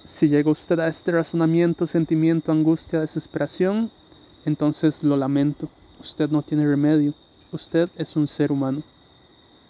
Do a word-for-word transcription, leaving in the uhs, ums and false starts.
Si llega usted a este razonamiento, sentimiento, angustia, desesperación, entonces lo lamento. Usted no tiene remedio. Usted es un ser humano.